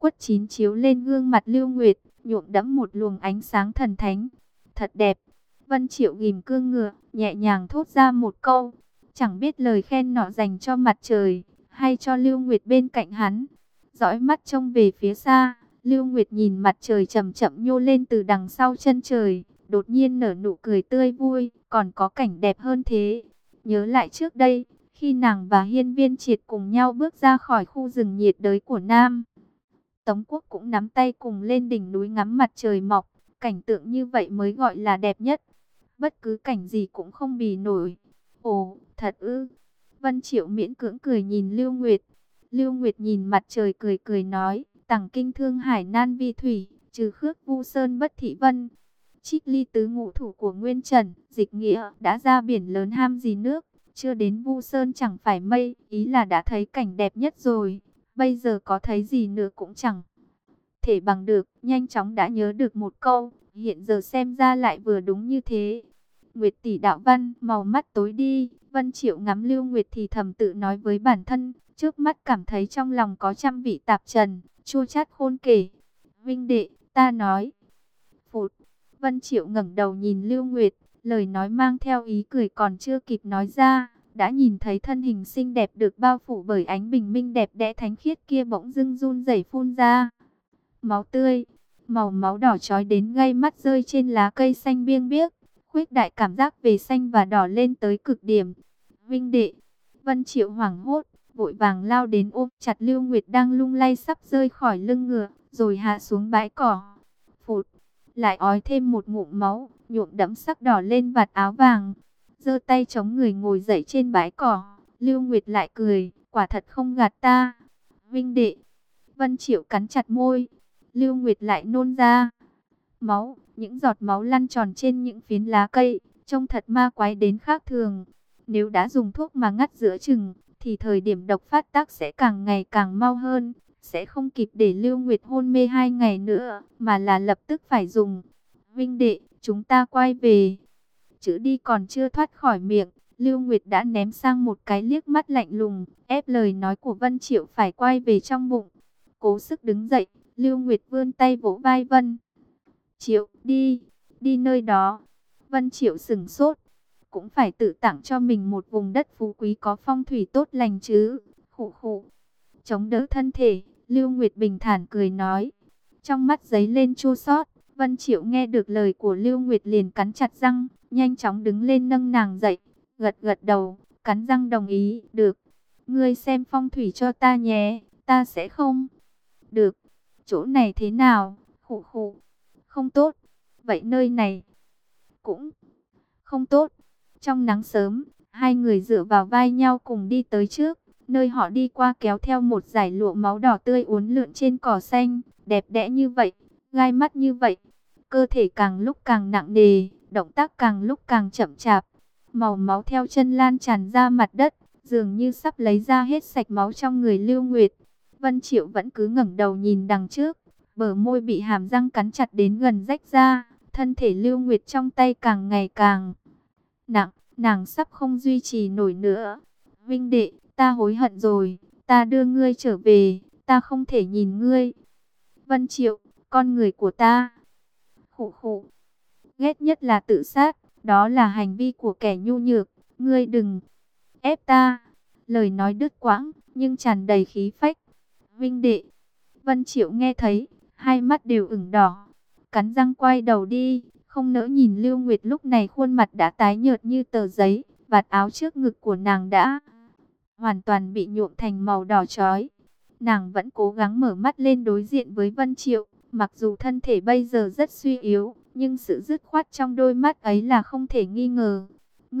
quất chín chiếu lên gương mặt Lưu Nguyệt, nhuộm đẫm một luồng ánh sáng thần thánh. Thật đẹp. Vân Triệu ghim cương ngựa, nhẹ nhàng thốt ra một câu. Chẳng biết lời khen nọ dành cho mặt trời, hay cho Lưu Nguyệt bên cạnh hắn. Dõi mắt trông về phía xa, Lưu Nguyệt nhìn mặt trời chậm chậm nhô lên từ đằng sau chân trời, đột nhiên nở nụ cười tươi vui, còn có cảnh đẹp hơn thế. Nhớ lại trước đây, khi nàng và Hiên Viên Triệt cùng nhau bước ra khỏi khu rừng nhiệt đới của Nam Tống Quốc cũng nắm tay cùng lên đỉnh núi ngắm mặt trời mọc, cảnh tượng như vậy mới gọi là đẹp nhất. Bất cứ cảnh gì cũng không bì nổi. Ồ, thật ư? Vân Triệu miễn cưỡng cười nhìn Lưu Nguyệt. Lưu Nguyệt nhìn mặt trời cười cười nói, tằng kinh thương hải nan vi thủy, trừ khước vu sơn bất thị vân. Trích ly tứ ngũ thủ của Nguyên Trần, dịch nghĩa đã ra biển lớn ham gì nước, chưa đến vu sơn chẳng phải mây, ý là đã thấy cảnh đẹp nhất rồi, bây giờ có thấy gì nữa cũng chẳng thể bằng được. Nhanh chóng đã nhớ được một câu, hiện giờ xem ra lại vừa đúng như thế. Nguyệt tỷ đạo văn, màu mắt tối đi. Vân Triệu ngắm Lưu Nguyệt thì thầm tự nói với bản thân, trước mắt cảm thấy trong lòng có trăm vị tạp trần, chua chát khôn kể. Vinh đệ, ta nói. Phụt. Vân Triệu ngẩng đầu nhìn Lưu Nguyệt, lời nói mang theo ý cười còn chưa kịp nói ra, đã nhìn thấy thân hình xinh đẹp được bao phủ bởi ánh bình minh đẹp đẽ thánh khiết kia bỗng dưng run rẩy phun ra máu tươi, màu máu đỏ chói đến gây mắt rơi trên lá cây xanh biêng biếc, khuếch đại cảm giác về xanh và đỏ lên tới cực điểm. Vinh đệ. Vân Triệu hoảng hốt, vội vàng lao đến ôm chặt Lưu Nguyệt đang lung lay sắp rơi khỏi lưng ngựa, rồi hạ xuống bãi cỏ. Phụt, lại ói thêm một ngụm máu, nhuộm đẫm sắc đỏ lên vạt áo vàng. Giơ tay chống người ngồi dậy trên bãi cỏ, Lưu Nguyệt lại cười, quả thật không gạt ta. Vinh đệ. Vân Triệu cắn chặt môi. Lưu Nguyệt lại nôn ra máu, những giọt máu lăn tròn trên những phiến lá cây, trông thật ma quái đến khác thường. Nếu đã dùng thuốc mà ngắt giữa chừng, thì thời điểm độc phát tác sẽ càng ngày càng mau hơn, sẽ không kịp để Lưu Nguyệt hôn mê 2 ngày nữa, mà là lập tức phải dùng. Vinh đệ, chúng ta quay về. Chữ đi còn chưa thoát khỏi miệng, Lưu Nguyệt đã ném sang một cái liếc mắt lạnh lùng, ép lời nói của Vân Triệu phải quay về trong bụng. Cố sức đứng dậy, Lưu Nguyệt vươn tay vỗ vai Vân Triệu, đi, đi nơi đó. Vân Triệu sững sốt, cũng phải tự tặng cho mình một vùng đất phú quý có phong thủy tốt lành chứ. Khụ khụ, chống đỡ thân thể, Lưu Nguyệt bình thản cười nói. Trong mắt giấy lên chua xót. Vân Triệu nghe được lời của Lưu Nguyệt liền cắn chặt răng, nhanh chóng đứng lên nâng nàng dậy, gật gật đầu, cắn răng đồng ý, được. Ngươi xem phong thủy cho ta nhé, ta sẽ không. Được, chỗ này thế nào? Khụ khụ, không tốt. Vậy nơi này cũng không tốt. Trong nắng sớm, hai người dựa vào vai nhau cùng đi tới trước. Nơi họ đi qua kéo theo một dải lụa máu đỏ tươi uốn lượn trên cỏ xanh, đẹp đẽ như vậy, gai mắt như vậy. Cơ thể càng lúc càng nặng nề, động tác càng lúc càng chậm chạp. Màu máu theo chân lan tràn ra mặt đất, dường như sắp lấy ra hết sạch máu trong người Lưu Nguyệt. Vân Triệu vẫn cứ ngẩng đầu nhìn đằng trước, bờ môi bị hàm răng cắn chặt đến gần rách ra, thân thể Lưu Nguyệt trong tay càng ngày càng nặng, nàng sắp không duy trì nổi nữa. Vinh đệ, ta hối hận rồi, ta đưa ngươi trở về, ta không thể nhìn ngươi. Vân Triệu, con người của ta. Khụ khụ, ghét nhất là tự sát, đó là hành vi của kẻ nhu nhược, ngươi đừng ép ta. Lời nói đứt quãng, nhưng tràn đầy khí phách. Vinh đệ. Vân Triệu nghe thấy, hai mắt đều ửng đỏ, cắn răng quay đầu đi, không nỡ nhìn Lưu Nguyệt lúc này khuôn mặt đã tái nhợt như tờ giấy, vạt áo trước ngực của nàng đã hoàn toàn bị nhuộm thành màu đỏ chói. Nàng vẫn cố gắng mở mắt lên đối diện với Vân Triệu, mặc dù thân thể bây giờ rất suy yếu, nhưng sự dứt khoát trong đôi mắt ấy là không thể nghi ngờ.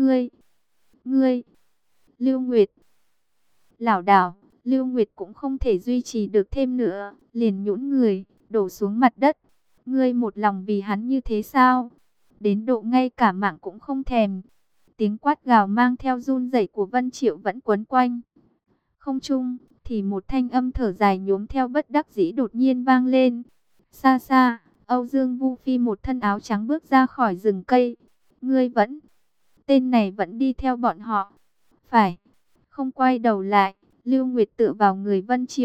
Ngươi, Lưu Nguyệt. Lảo đảo, Lưu Nguyệt cũng không thể duy trì được thêm nữa, liền nhũn người, đổ xuống mặt đất. Ngươi một lòng vì hắn như thế sao? Đến độ ngay cả mạng cũng không thèm. Tiếng quát gào mang theo run rẩy của Vân Triệu vẫn quấn quanh không trung, thì một thanh âm thở dài nhuốm theo bất đắc dĩ đột nhiên vang lên. Xa xa, Âu Dương Vu Phi một thân áo trắng bước ra khỏi rừng cây. Ngươi vẫn, tên này vẫn đi theo bọn họ. Phải, không quay đầu lại, Lưu Nguyệt tựa vào người Vân Triệu,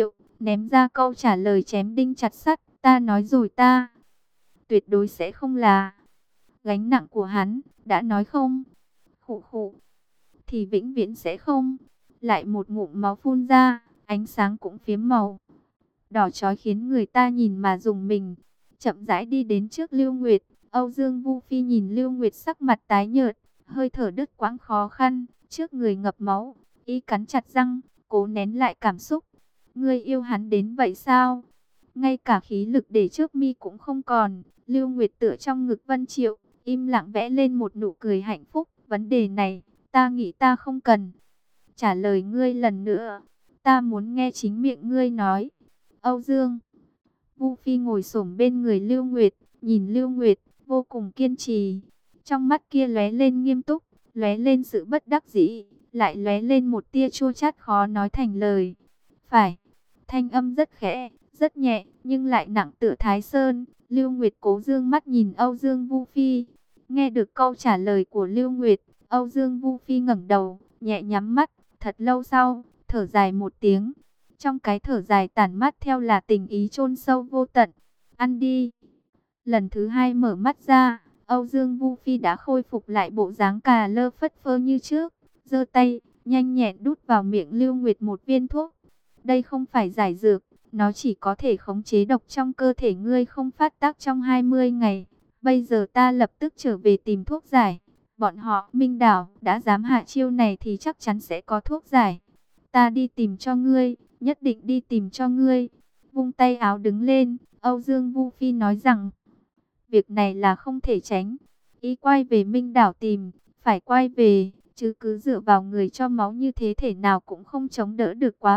ném ra câu trả lời chém đinh chặt sắt, ta nói rồi, ta tuyệt đối sẽ không là gánh nặng của hắn, đã nói không. Khụ khụ, thì vĩnh viễn sẽ không. Lại một ngụm máu phun ra, ánh sáng cũng phiếm màu đỏ chói khiến người ta nhìn mà rùng mình. Chậm rãi đi đến trước Lưu Nguyệt, Âu Dương Vu Phi nhìn Lưu Nguyệt sắc mặt tái nhợt, hơi thở đứt quãng khó khăn, trước người ngập máu, y cắn chặt răng, cố nén lại cảm xúc. Ngươi yêu hắn đến vậy sao? Ngay cả khí lực để trước mi cũng không còn. Lưu Nguyệt tựa trong ngực Vân Triệu, im lặng vẽ lên một nụ cười hạnh phúc. Vấn đề này, ta nghĩ ta không cần trả lời ngươi lần nữa. Ta muốn nghe chính miệng ngươi nói. Âu Dương Vu Phi ngồi xổm bên người Lưu Nguyệt, nhìn Lưu Nguyệt, vô cùng kiên trì. Trong mắt kia lóe lên nghiêm túc, lóe lên sự bất đắc dĩ, lại lóe lên một tia chua chát khó nói thành lời. Phải, thanh âm rất khẽ, rất nhẹ, nhưng lại nặng tựa Thái Sơn. Lưu Nguyệt cố dương mắt nhìn Âu Dương Vu Phi. Nghe được câu trả lời của Lưu Nguyệt, Âu Dương Vu Phi ngẩng đầu, nhẹ nhắm mắt, thật lâu sau, thở dài một tiếng. Trong cái thở dài tản mát theo là tình ý chôn sâu vô tận. Ăn đi. Lần thứ hai mở mắt ra, Âu Dương Vu Phi đã khôi phục lại bộ dáng cà lơ phất phơ như trước. Giơ tay, nhanh nhẹn đút vào miệng Lưu Nguyệt một viên thuốc. Đây không phải giải dược, nó chỉ có thể khống chế độc trong cơ thể ngươi không phát tác trong 20 ngày. Bây giờ ta lập tức trở về tìm thuốc giải. Bọn họ, Minh Đảo, đã dám hạ chiêu này thì chắc chắn sẽ có thuốc giải. Ta đi tìm cho ngươi, nhất định đi tìm cho ngươi. Vung tay áo đứng lên, Âu Dương Vu Phi nói rằng, việc này là không thể tránh. Y quay về Minh Đảo tìm, phải quay về, chứ cứ dựa vào người cho máu như thế thể nào cũng không chống đỡ được quá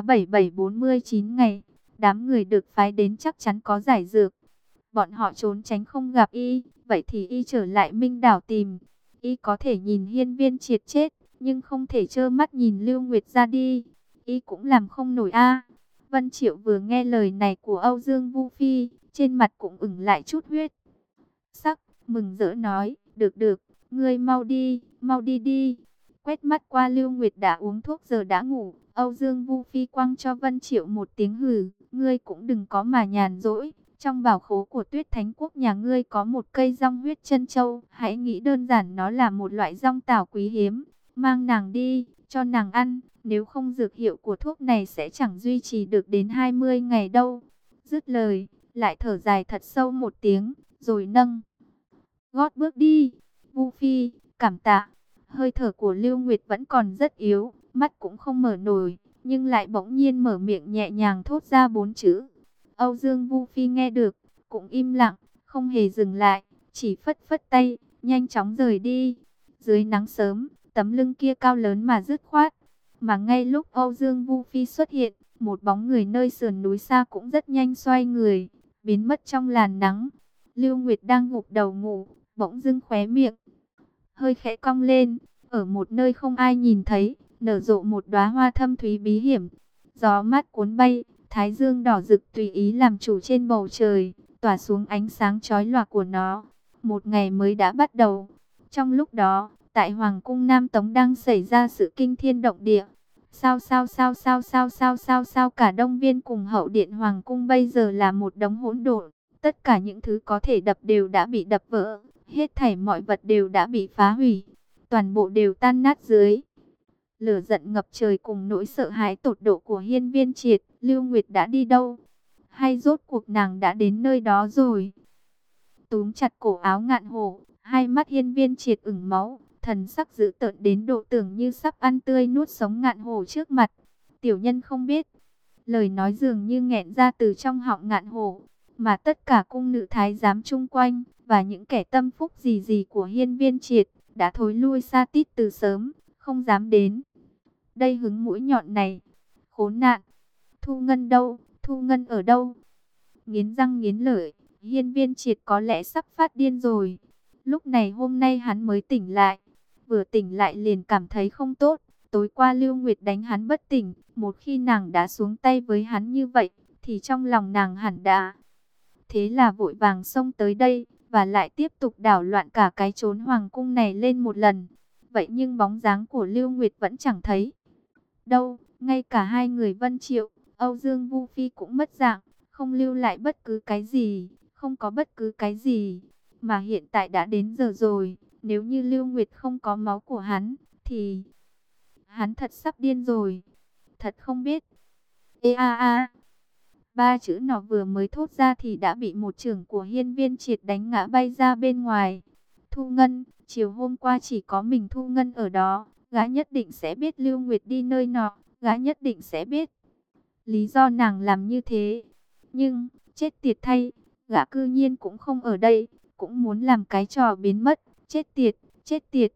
7749 ngày. Đám người được phái đến chắc chắn có giải dược. Bọn họ trốn tránh không gặp y, vậy thì y trở lại Minh Đảo tìm. Y có thể nhìn Hiên Viên Triệt chết, nhưng không thể trơ mắt nhìn Lưu Nguyệt ra đi. Y cũng làm không nổi a. Vân Triệu vừa nghe lời này của Âu Dương Vu Phi, trên mặt cũng ửng lại chút huyết sắc, mừng rỡ nói, được được, ngươi mau đi đi. Quét mắt qua Lưu Nguyệt đã uống thuốc giờ đã ngủ, Âu Dương Vu Phi quăng cho Vân Triệu một tiếng hừ, ngươi cũng đừng có mà nhàn rỗi. Trong bảo khố của Tuyết Thánh Quốc nhà ngươi có một cây rong huyết chân châu, hãy nghĩ đơn giản nó là một loại rong tảo quý hiếm, mang nàng đi, cho nàng ăn, nếu không dược hiệu của thuốc này sẽ chẳng duy trì được đến 20 ngày đâu. Dứt lời, lại thở dài thật sâu một tiếng, rồi nâng gót bước đi. Vu Phi, cảm tạ. Hơi thở của Lưu Nguyệt vẫn còn rất yếu, mắt cũng không mở nổi, nhưng lại bỗng nhiên mở miệng nhẹ nhàng thốt ra 4 chữ. Âu Dương Vu Phi nghe được, cũng im lặng, không hề dừng lại, chỉ phất phất tay, nhanh chóng rời đi. Dưới nắng sớm, tấm lưng kia cao lớn mà dứt khoát. Mà ngay lúc Âu Dương Vu Phi xuất hiện, một bóng người nơi sườn núi xa cũng rất nhanh xoay người, biến mất trong làn nắng. Lưu Nguyệt đang gục đầu ngủ, bỗng dưng khóe miệng hơi khẽ cong lên, ở một nơi không ai nhìn thấy, nở rộ một đóa hoa thâm thúy bí hiểm. Gió mát cuốn bay, thái dương đỏ rực tùy ý làm chủ trên bầu trời, tỏa xuống ánh sáng chói lòa của nó. Một ngày mới đã bắt đầu. Trong lúc đó, tại Hoàng cung Nam Tống đang xảy ra sự kinh thiên động địa. Sao cả Đông Viên cùng hậu điện Hoàng cung bây giờ là một đống hỗn độn. Tất cả những thứ có thể đập đều đã bị đập vỡ. Hết thảy mọi vật đều đã bị phá hủy. Toàn bộ đều tan nát dưới lửa giận ngập trời cùng nỗi sợ hãi tột độ của Hiên Viên Triệt. Lưu Nguyệt đã đi đâu? Hay rốt cuộc nàng đã đến nơi đó rồi? Túm chặt cổ áo Ngạn Hổ, hai mắt Hiên Viên Triệt ửng máu, thần sắc dữ tợn đến độ tưởng như sắp ăn tươi nuốt sống Ngạn Hổ trước mặt. Tiểu nhân không biết. Lời nói dường như nghẹn ra từ trong họng Ngạn Hổ, mà tất cả cung nữ thái giám chung quanh và những kẻ tâm phúc gì gì của Hiên Viên Triệt đã thối lui xa tít từ sớm, không dám đến. Đây hứng mũi nhọn này, khốn nạn. Thu Ngân đâu? Thu Ngân ở đâu? Nghiến răng nghiến lợi, Hiên Viên Triệt có lẽ sắp phát điên rồi. Lúc này hôm nay hắn mới tỉnh lại, vừa tỉnh lại liền cảm thấy không tốt. Tối qua Lưu Nguyệt đánh hắn bất tỉnh, một khi nàng đã xuống tay với hắn như vậy, thì trong lòng nàng hẳn đã. Thế là vội vàng xông tới đây, và lại tiếp tục đảo loạn cả cái chốn hoàng cung này lên một lần. Vậy nhưng bóng dáng của Lưu Nguyệt vẫn chẳng thấy đâu, ngay cả hai người Vân Triệu, Âu Dương Vu Phi cũng mất dạng, không lưu lại bất cứ cái gì, không có bất cứ cái gì. Mà hiện tại đã đến giờ rồi, nếu như Lưu Nguyệt không có máu của hắn, thì hắn thật sắp điên rồi. Thật không biết. Ê a a. Ba chữ nó vừa mới thốt ra thì đã bị một chưởng của Hiên Viên Triệt đánh ngã bay ra bên ngoài. Thu Ngân, chiều hôm qua chỉ có mình Thu Ngân ở đó, gã nhất định sẽ biết Lưu Nguyệt đi nơi nọ, gã nhất định sẽ biết lý do nàng làm như thế. Nhưng, chết tiệt thay, gã cư nhiên cũng không ở đây, cũng muốn làm cái trò biến mất, chết tiệt, chết tiệt.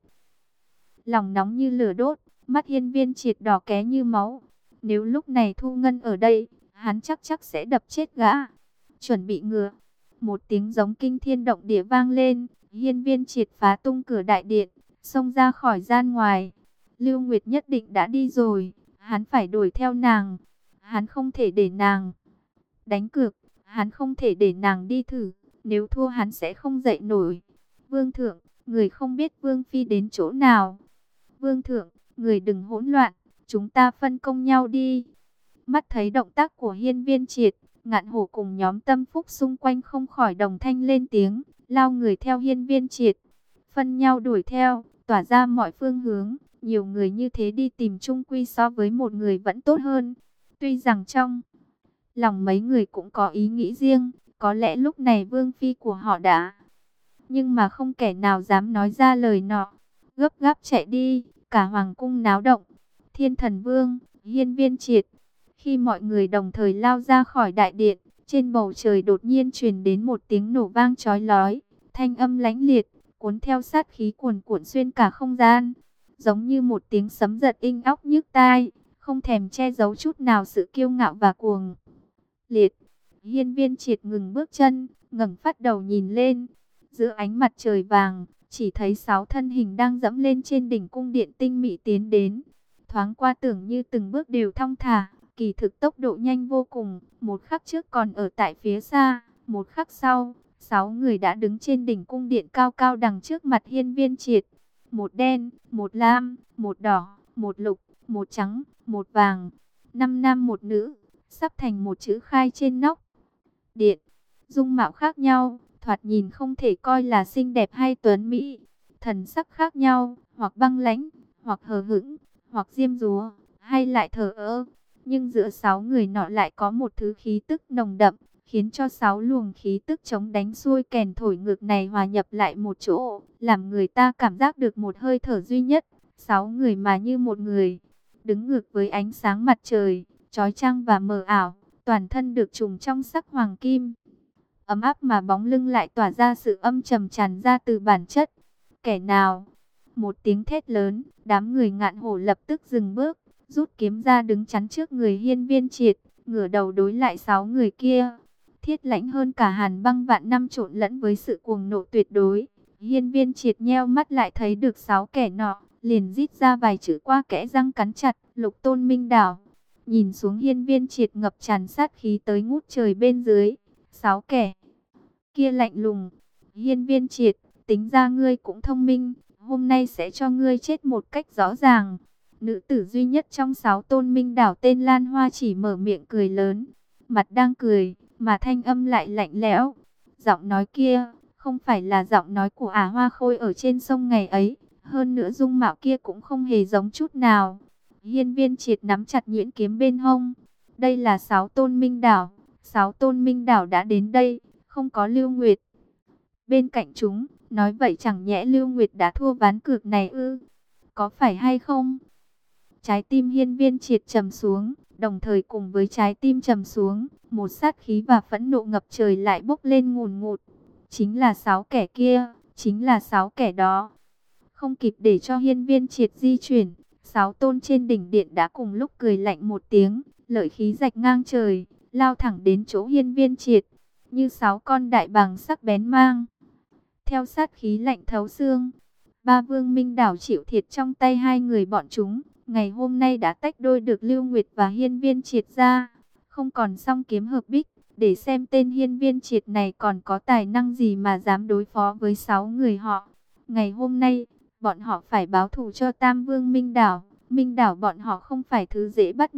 Lòng nóng như lửa đốt, mắt Hiên Viên Triệt đỏ ké như máu. Nếu lúc này Thu Ngân ở đây, hắn chắc sẽ đập chết gã. Chuẩn bị ngựa. Một tiếng giống kinh thiên động địa vang lên, Hiên Viên Triệt phá tung cửa đại điện, xông ra khỏi gian ngoài. Lưu Nguyệt nhất định đã đi rồi, hắn phải đuổi theo nàng. Hắn không thể để nàng đánh cược, hắn không thể để nàng đi thử, nếu thua hắn sẽ không dậy nổi. Vương thượng, người không biết Vương Phi đến chỗ nào. Vương thượng, người đừng hỗn loạn, chúng ta phân công nhau đi. Mắt thấy động tác của Hiên Viên Triệt, Ngạn Hổ cùng nhóm Tâm Phúc xung quanh không khỏi đồng thanh lên tiếng, lao người theo Hiên Viên Triệt. Phân nhau đuổi theo, tỏa ra mọi phương hướng, nhiều người như thế đi tìm chung quy so với một người vẫn tốt hơn. Tuy rằng trong lòng mấy người cũng có ý nghĩ riêng, có lẽ lúc này Vương Phi của họ đã, nhưng mà không kẻ nào dám nói ra lời nọ. Gấp gáp chạy đi, cả hoàng cung náo động. Thiên Thần Vương, Hiên Viên Triệt. Khi mọi người đồng thời lao ra khỏi đại điện, trên bầu trời đột nhiên truyền đến một tiếng nổ vang chói lói, thanh âm lãnh liệt, cuốn theo sát khí cuồn cuộn xuyên cả không gian, giống như một tiếng sấm giật inh óc nhức tai, không thèm che giấu chút nào sự kiêu ngạo và cuồng liệt. Hiên Viên Triệt ngừng bước chân, ngẩng phát đầu nhìn lên, giữa ánh mặt trời vàng, chỉ thấy 6 thân hình đang dẫm lên trên đỉnh cung điện tinh mỹ tiến đến. Thoáng qua tưởng như từng bước đều thong thả, kỳ thực tốc độ nhanh vô cùng. Một khắc trước còn ở tại phía xa, một khắc sau, 6 người đã đứng trên đỉnh cung điện cao cao đằng trước mặt Hiên Viên Triệt. Một đen, một lam, một đỏ, một lục, một trắng, một vàng, 5 nam một nữ, sắp thành một chữ khai trên nóc điện. Dung mạo khác nhau, thoạt nhìn không thể coi là xinh đẹp hay tuấn mỹ. Thần sắc khác nhau, hoặc băng lãnh, hoặc hờ hững, hoặc diêm dúa, hay lại thờ ơ. Nhưng giữa 6 người nọ lại có một thứ khí tức nồng đậm, khiến cho 6 luồng khí tức chống đánh xuôi kèn thổi ngược này hòa nhập lại một chỗ, làm người ta cảm giác được một hơi thở duy nhất. 6 người mà như một người, đứng ngược với ánh sáng mặt trời, chói chang và mờ ảo, toàn thân được trùm trong sắc hoàng kim. Ấm áp mà bóng lưng lại tỏa ra sự âm trầm tràn ra từ bản chất. Kẻ nào? Một tiếng thét lớn, đám người Ngạn Hổ lập tức dừng bước, rút kiếm ra đứng chắn trước người Hiên Viên Triệt, ngửa đầu đối lại 6 người kia. Thiết lãnh hơn cả hàn băng vạn năm trộn lẫn với sự cuồng nộ tuyệt đối. Hiên Viên Triệt nheo mắt lại thấy được 6 kẻ nọ, liền rít ra vài chữ qua kẽ răng cắn chặt, Lục Tôn Minh Đảo. Nhìn xuống Hiên Viên Triệt ngập tràn sát khí tới ngút trời bên dưới. 6 kẻ kia lạnh lùng. Hiên Viên Triệt, tính ra ngươi cũng thông minh, hôm nay sẽ cho ngươi chết một cách rõ ràng. Nữ tử duy nhất trong 6 tôn minh đảo tên Lan Hoa chỉ mở miệng cười lớn, mặt đang cười, mà thanh âm lại lạnh lẽo. Giọng nói kia, không phải là giọng nói của Ả Hoa Khôi ở trên sông ngày ấy, hơn nữa dung mạo kia cũng không hề giống chút nào. Hiên Viên Triệt nắm chặt nhuyễn kiếm bên hông. Đây là 6 tôn minh đảo, 6 tôn minh đảo đã đến đây, không có Lưu Nguyệt bên cạnh chúng, nói vậy chẳng nhẽ Lưu Nguyệt đã thua ván cược này ư? Có phải hay không? Trái tim Hiên Viên Triệt trầm xuống, đồng thời cùng với trái tim trầm xuống, một sát khí và phẫn nộ ngập trời lại bốc lên ngùn ngụt. Chính là 6 kẻ kia, chính là 6 kẻ đó. Không kịp để cho Hiên Viên Triệt di chuyển, 6 tôn trên đỉnh điện đã cùng lúc cười lạnh một tiếng, lợi khí rạch ngang trời, lao thẳng đến chỗ Hiên Viên Triệt, như 6 con đại bàng sắc bén mang theo sát khí lạnh thấu xương. Ba vương minh đảo chịu thiệt trong tay hai người bọn chúng, ngày hôm nay đã tách đôi được Lưu Nguyệt và Hiên Viên Triệt ra, không còn song kiếm hợp bích, để xem tên Hiên Viên Triệt này còn có tài năng gì mà dám đối phó với 6 người họ. Ngày hôm nay, bọn họ phải báo thù cho Tam Vương Minh Đảo. Minh Đảo bọn họ không phải thứ dễ bắt nạt,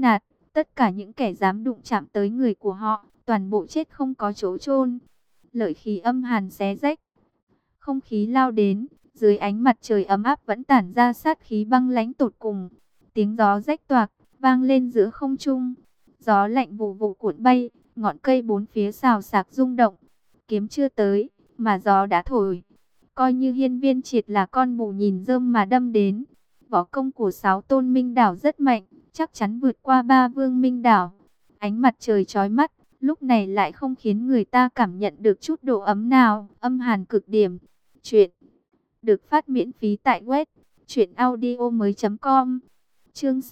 Tất cả những kẻ dám đụng chạm tới người của họ, toàn bộ chết không có chỗ chôn. Lợi khí âm hàn xé rách, không khí lao đến, dưới ánh mặt trời ấm áp vẫn tản ra sát khí băng lãnh tột cùng. Tiếng gió rách toạc vang lên giữa không trung, gió lạnh vù vù cuộn bay, ngọn cây bốn phía xào xạc rung động. Kiếm chưa tới mà gió đã thổi. Coi như Hiên Viên Triệt là con mù nhìn rơm mà đâm đến. Võ công của 6 tôn minh đảo rất mạnh, chắc chắn vượt qua 3 vương minh đảo. Ánh mặt trời chói mắt, lúc này lại không khiến người ta cảm nhận được chút độ ấm nào, âm hàn cực điểm. Chuyện được phát miễn phí tại web truyệnaudiomoi.com. Chương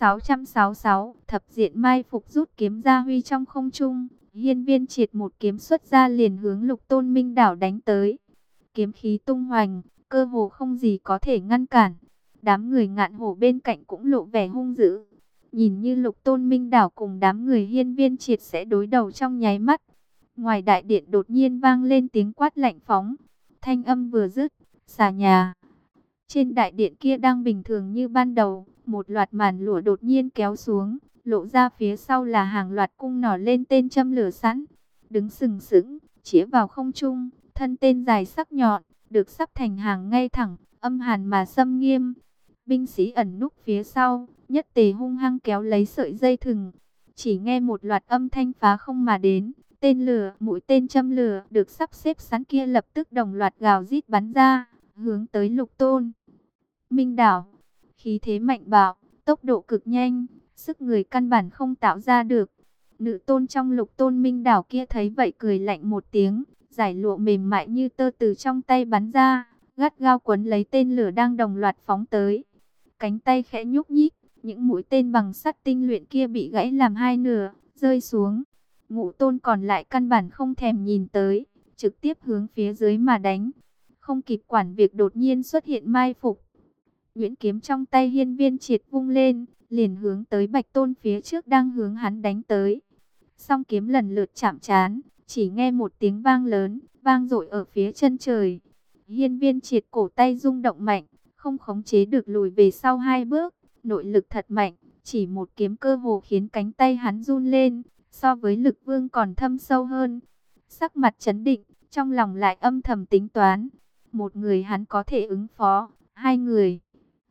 666, thập diện mai phục rút kiếm ra huy trong không trung. Hiên Viên Triệt một kiếm xuất ra liền hướng Lục Tôn Minh đảo đánh tới. Kiếm khí tung hoành, cơ hồ không gì có thể ngăn cản. Đám người Ngạn Hổ bên cạnh cũng lộ vẻ hung dữ. Nhìn như Lục Tôn Minh đảo cùng đám người Hiên Viên Triệt sẽ đối đầu trong nháy mắt. Ngoài đại điện đột nhiên vang lên tiếng quát lạnh phóng. Thanh âm vừa dứt, xà nhà trên đại điện kia đang bình thường như ban đầu, một loạt màn lụa đột nhiên kéo xuống, lộ ra phía sau là hàng loạt cung nỏ lên tên châm lửa sẵn, đứng sừng sững, chĩa vào không trung, thân tên dài sắc nhọn, được sắp thành hàng ngay thẳng, âm hàn mà xâm nghiêm. Binh sĩ ẩn núp phía sau, nhất tề hung hăng kéo lấy sợi dây thừng, chỉ nghe một loạt âm thanh phá không mà đến. Tên lửa, mũi tên châm lửa được sắp xếp sẵn kia lập tức đồng loạt gào rít bắn ra, hướng tới Lục Tôn Minh đảo. Khí thế mạnh bạo, tốc độ cực nhanh, sức người căn bản không tạo ra được. Nữ tôn trong Lục Tôn Minh đảo kia thấy vậy cười lạnh một tiếng, giải lụa mềm mại như tơ từ trong tay bắn ra, gắt gao quấn lấy tên lửa đang đồng loạt phóng tới. Cánh tay khẽ nhúc nhích, những mũi tên bằng sắt tinh luyện kia bị gãy làm hai nửa, rơi xuống. Ngũ tôn còn lại căn bản không thèm nhìn tới, trực tiếp hướng phía dưới mà đánh. Không kịp quản việc đột nhiên xuất hiện mai phục. Nhuyễn kiếm trong tay Hiên Viên Triệt vung lên, liền hướng tới Bạch Tôn phía trước đang hướng hắn đánh tới. Song kiếm lần lượt chạm trán, chỉ nghe một tiếng vang lớn, vang dội ở phía chân trời. Hiên Viên Triệt cổ tay rung động mạnh, không khống chế được lùi về sau hai bước, nội lực thật mạnh, chỉ một kiếm cơ hồ khiến cánh tay hắn run lên, so với Lực Vương còn thâm sâu hơn. Sắc mặt chấn định, trong lòng lại âm thầm tính toán, một người hắn có thể ứng phó, hai người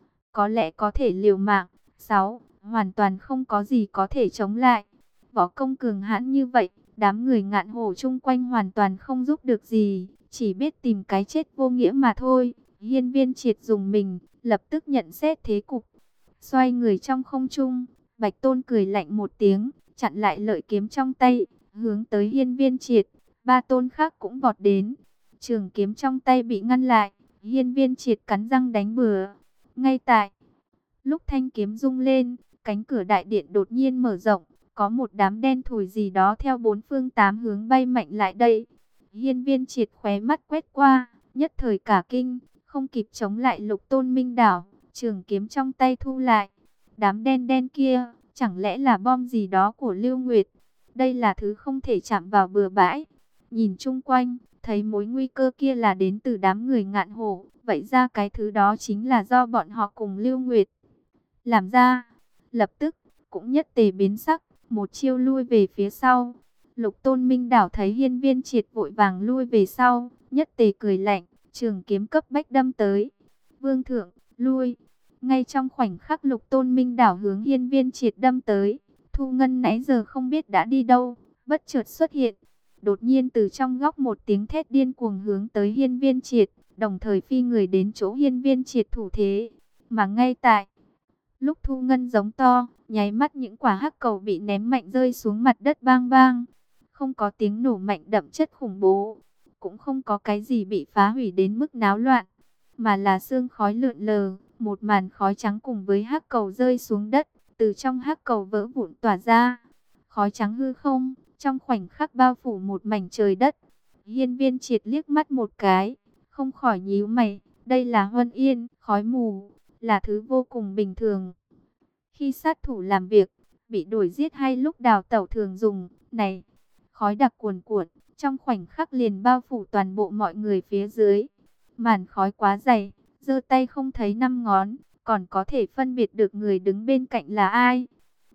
có lẽ có thể liều mạng, 6, hoàn toàn không có gì có thể chống lại. Võ công cường hãn như vậy, đám người Ngạn Hổ chung quanh hoàn toàn không giúp được gì, chỉ biết tìm cái chết vô nghĩa mà thôi. Hiên Viên Triệt dùng mình, lập tức nhận xét thế cục. Xoay người trong không trung, Bạch Tôn cười lạnh một tiếng, chặn lại lợi kiếm trong tay, hướng tới Hiên Viên Triệt. Ba tôn khác cũng vọt đến, trường kiếm trong tay bị ngăn lại. Hiên Viên Triệt cắn răng đánh bừa. Ngay tại lúc thanh kiếm rung lên, cánh cửa đại điện đột nhiên mở rộng, có một đám đen thùi gì đó theo bốn phương tám hướng bay mạnh lại đây. Hiên Viên Triệt khóe mắt quét qua, nhất thời cả kinh, không kịp chống lại Lục Tôn Minh đảo, trường kiếm trong tay thu lại. Đám đen đen kia, chẳng lẽ là bom gì đó của Lưu Nguyệt? Đây là thứ không thể chạm vào bừa bãi. Nhìn chung quanh, thấy mối nguy cơ kia là đến từ đám người Ngạn Hổ, vậy ra cái thứ đó chính là do bọn họ cùng Lưu Nguyệt làm ra. Lập tức, cũng nhất tề biến sắc, một chiêu lui về phía sau. Lục Tôn Minh đảo thấy Hiên Viên Triệt vội vàng lui về sau, nhất tề cười lạnh, trường kiếm cấp bách đâm tới. Vương thượng, lui. Ngay trong khoảnh khắc Lục Tôn Minh đảo hướng Hiên Viên Triệt đâm tới, Thu Ngân nãy giờ không biết đã đi đâu, bất chợt xuất hiện. Đột nhiên từ trong góc một tiếng thét điên cuồng hướng tới Hiên Viên Triệt, đồng thời phi người đến chỗ Hiên Viên Triệt thủ thế. Mà ngay tại lúc Thu Ngân giống to, nháy mắt những quả hắc cầu bị ném mạnh rơi xuống mặt đất bang bang. Không có tiếng nổ mạnh đậm chất khủng bố, cũng không có cái gì bị phá hủy đến mức náo loạn, mà là sương khói lượn lờ, một màn khói trắng cùng với hắc cầu rơi xuống đất, từ trong hắc cầu vỡ vụn tỏa ra. Khói trắng hư không, trong khoảnh khắc bao phủ một mảnh trời đất. Hiên Viên Triệt liếc mắt một cái, không khỏi nhíu mày, đây là huân yên, khói mù, là thứ vô cùng bình thường. Khi sát thủ làm việc, bị đuổi giết hay lúc đào tẩu thường dùng, này, khói đặc cuồn cuộn, trong khoảnh khắc liền bao phủ toàn bộ mọi người phía dưới. Màn khói quá dày, giơ tay không thấy năm ngón, còn có thể phân biệt được người đứng bên cạnh là ai.